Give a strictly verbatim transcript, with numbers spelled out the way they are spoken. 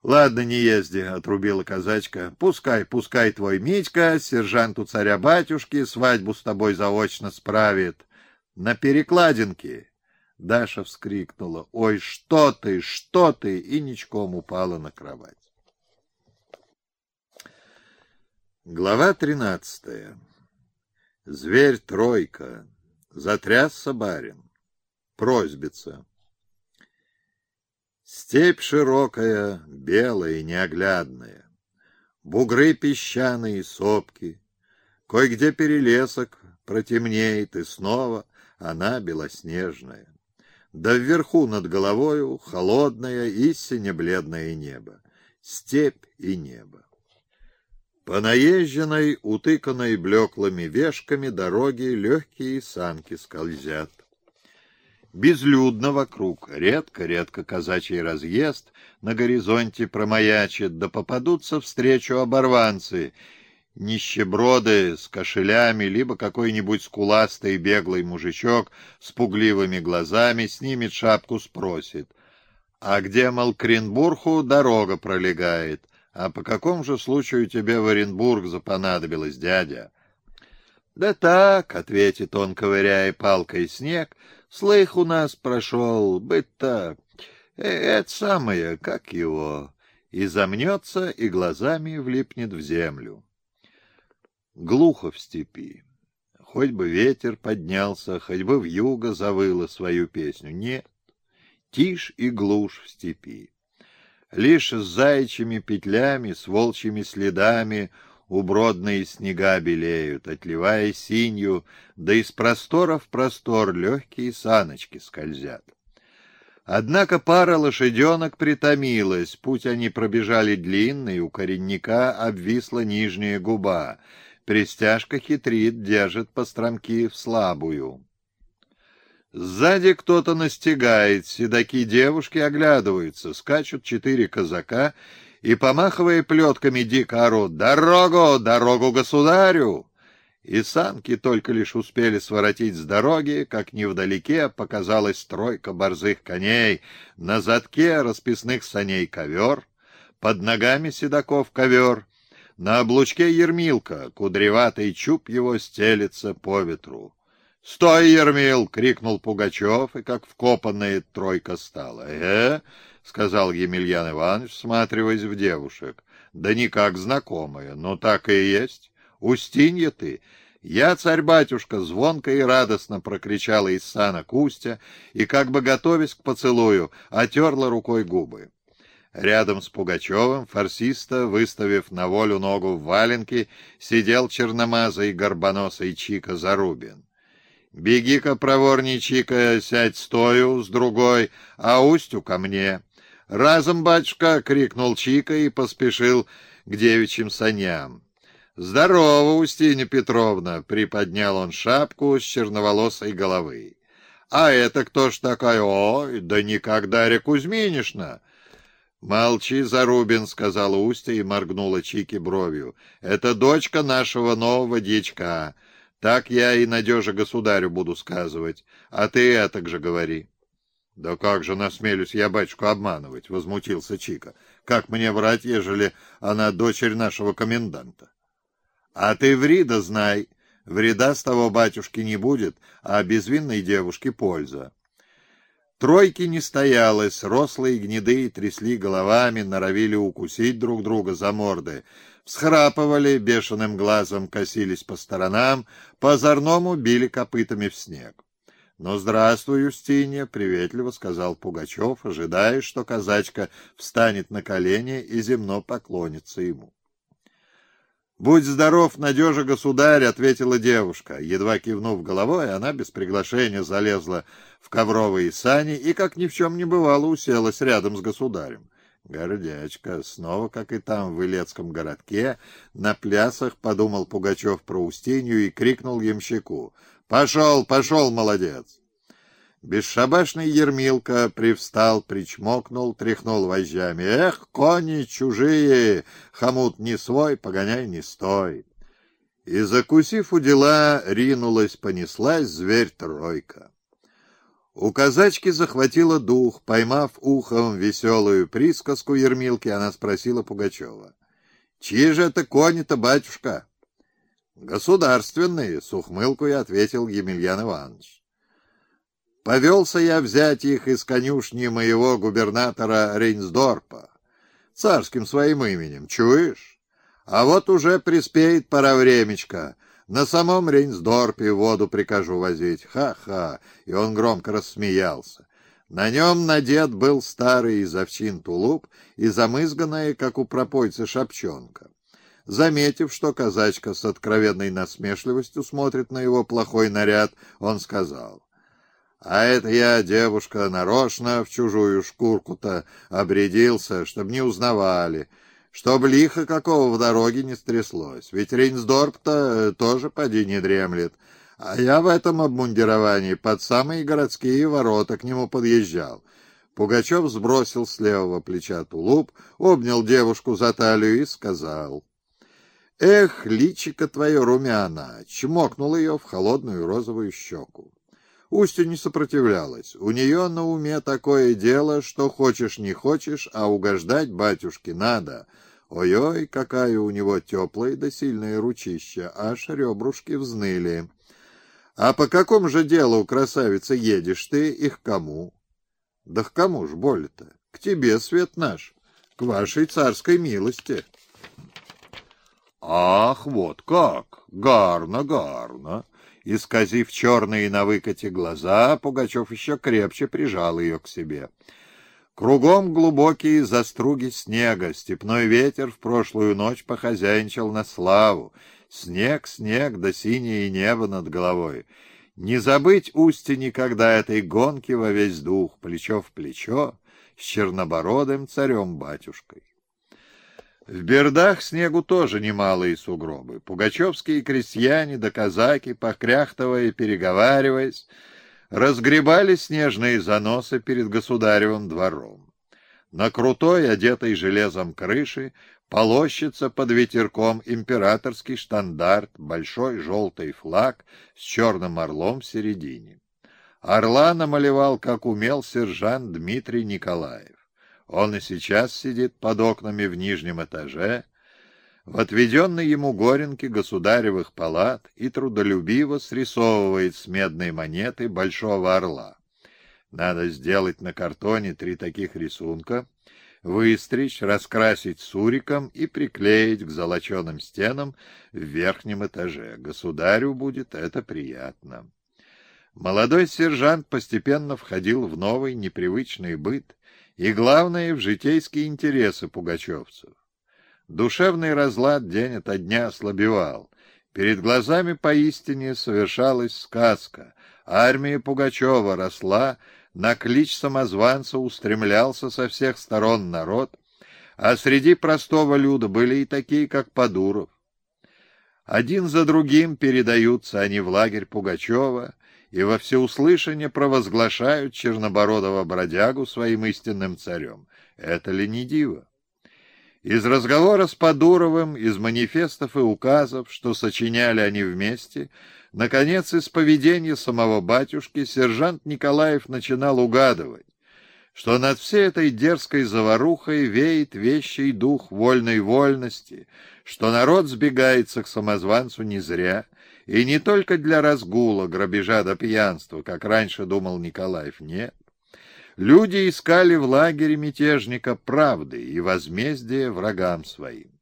Ладно, не езди, — отрубила казачка. Пускай, пускай твой Митька, сержанту царя-батюшки, свадьбу с тобой заочно справит. На перекладинке. Даша вскрикнула: «Ой, что ты, что ты!» и ничком упала на кровать. Глава тринадцатая. Зверь Тройка. Затрясся барин. Просьбица. Степь широкая, белая и неоглядная, бугры песчаные и сопки, кой-где перелесок протемнеет, и снова она белоснежная. Да вверху над головою холодное и сине-бледное небо, степь и небо. По наезженной, утыканной блеклыми вешками дороги легкие санки скользят. Безлюдно вокруг, редко-редко казачий разъезд на горизонте промаячит, да попадутся встречу оборванцы, нищеброды с кошелями, либо какой-нибудь скуластый беглый мужичок с пугливыми глазами снимет шапку, спросит: «А где, мол, к Оренбургу дорога пролегает? А по какому же случаю тебе в Оренбург запонадобилось, дядя?» «Да так», — ответит он, ковыряя палкой снег, — «слых у нас прошел, быть-то, э, это самое, как его», и замнется, и глазами влипнет в землю. Глухо в степи. Хоть бы ветер поднялся, хоть бы вьюга завыла свою песню. Нет, тишь и глушь в степи. Лишь с заячьими петлями, с волчьими следами убродные снега белеют, отливая синью, да из простора в простор легкие саночки скользят. Однако пара лошаденок притомилась, путь они пробежали длинный, у коренника обвисла нижняя губа, пристяжка хитрит, держит постромки в слабую. Сзади кто-то настигает, седаки девушки оглядываются, скачут четыре казака и, помахивая плетками, дико орут: «Дорогу! Дорогу государю!» И санки только лишь успели своротить с дороги, как невдалеке показалась тройка борзых коней, на задке расписных саней ковер, под ногами седаков ковер, на облучке ермилка, кудреватый чуб его стелется по ветру. «Стой, Ермил!» — крикнул Пугачев, и как вкопанная тройка стала. «Э-э!» — сказал Емельян Иванович, всматриваясь в девушек. «Да никак знакомая, но так и есть. Устинья ты!» «Я, царь-батюшка!» — звонко и радостно прокричала из санок Устья, и, как бы готовясь к поцелую, отерла рукой губы. Рядом с Пугачевым, форсиста, выставив на волю ногу в валенке, сидел черномазый горбоносый Чика Зарубин. «Беги-ка, проворней, Чика, сядь стою с другой, а Устью ко мне». «Разом, батюшка!» — крикнул Чика и поспешил к девичьим саням. «Здорово, Устинья Петровна!» — приподнял он шапку с черноволосой головы. «А это кто ж такая? Ой, да никак Дарья Кузьминишна!» «Молчи, Зарубин!» — сказала Устья и моргнула Чике бровью. «Это дочка нашего нового дьячка. Так я и Надеже государю буду сказывать, а ты этак же говори». «Да как же насмелюсь я батюшку обманывать?» — возмутился Чика. «Как мне врать, ежели она дочерь нашего коменданта?» «А ты ври да знай, вреда с того батюшки не будет, а безвинной девушке польза». Тройки не стоялось, рослые гнедые трясли головами, норовили укусить друг друга за морды, всхрапывали, бешеным глазом косились по сторонам, по-озорному били копытами в снег. «Ну, здравствуй, Устинья!» — приветливо сказал Пугачев, ожидая, что казачка встанет на колени и земно поклонится ему. «Будь здоров, Надежа государь!» — ответила девушка. Едва кивнув головой, она без приглашения залезла в ковровые сани и, как ни в чем не бывало, уселась рядом с государем. «Гордячка!» — снова, как и там, в Илецком городке, на плясах, подумал Пугачев про Устинью и крикнул ямщику: «Пошел, пошел, молодец!» Бесшабашный Ермилка привстал, причмокнул, тряхнул вожжами. «Эх, кони чужие! Хомут не свой, погоняй не стой!» И, закусив у дела, ринулась, понеслась зверь Тройка. У казачки захватило дух. Поймав ухом веселую присказку Ермилки, она спросила Пугачева: «Чьи же это кони-то, батюшка?» «Государственные», — с ухмылкой ответил Емельян Иванович. «Повелся я взять их из конюшни моего губернатора Рейнсдорпа, царским своим именем, чуешь? А вот уже приспеет пора времечко. На самом Рейнсдорпе воду прикажу возить. Ха-ха!» И он громко рассмеялся. На нем надет был старый из овчин тулуп и замызганная, как у пропойца, шапчонка. Заметив, что казачка с откровенной насмешливостью смотрит на его плохой наряд, он сказал: «А это я, девушка, нарочно в чужую шкурку-то обрядился, чтоб не узнавали, чтоб лихо какого в дороге не стряслось. Ведь Рейнсдорп-то тоже поди не дремлет. А я в этом обмундировании под самые городские ворота к нему подъезжал». Пугачев сбросил с левого плеча тулуп, обнял девушку за талию и сказал: «Эх, личико твое румяна!» Чмокнул ее в холодную розовую щеку. Устья не сопротивлялась. У нее на уме такое дело, что хочешь не хочешь, а угождать батюшке надо. Ой-ой, какая у него теплая да сильная ручища, аж ребрушки взныли. «А по какому же делу, красавица, едешь ты и к кому?» «Да к кому ж боль-то? К тебе, свет наш, к вашей царской милости». «Ах, вот как! Гарно, гарно!» Исказив черные на выкате глаза, Пугачев еще крепче прижал ее к себе. Кругом глубокие заструги снега, степной ветер в прошлую ночь похозяйничал на славу. Снег, снег, да синее небо над головой. Не забыть Устье никогда этой гонки во весь дух, плечо в плечо, с чернобородым царем-батюшкой. В Бердах снегу тоже немалые сугробы. Пугачевские крестьяне да казаки, покряхтывая и переговариваясь, разгребали снежные заносы перед государевым двором. На крутой, одетой железом крыше, полощется под ветерком императорский штандарт, большой желтый флаг с черным орлом в середине. Орла намалевал, как умел, сержант Дмитрий Николаев. Он и сейчас сидит под окнами в нижнем этаже, в отведенной ему горенке государевых палат, и трудолюбиво срисовывает с медной монеты большого орла. Надо сделать на картоне три таких рисунка, выстричь, раскрасить суриком и приклеить к золоченым стенам в верхнем этаже. Государю будет это приятно. Молодой сержант постепенно входил в новый непривычный быт, и, главное, в житейские интересы пугачевцев. Душевный разлад день ото дня ослабевал. Перед глазами поистине совершалась сказка. Армия Пугачева росла, на клич самозванца устремлялся со всех сторон народ, а среди простого люда были и такие, как Подуров. Один за другим передаются они в лагерь Пугачева и во всеуслышание провозглашают чернобородого бродягу своим истинным царем. Это ли не диво? Из разговора с Подуровым, из манифестов и указов, что сочиняли они вместе, наконец, из поведения самого батюшки, сержант Николаев начинал угадывать, что над всей этой дерзкой заварухой веет вещий дух вольной вольности, что народ сбегается к самозванцу не зря, и не только для разгула, грабежа да пьянства, как раньше думал Николаев, нет. Люди искали в лагере мятежника правды и возмездия врагам своим.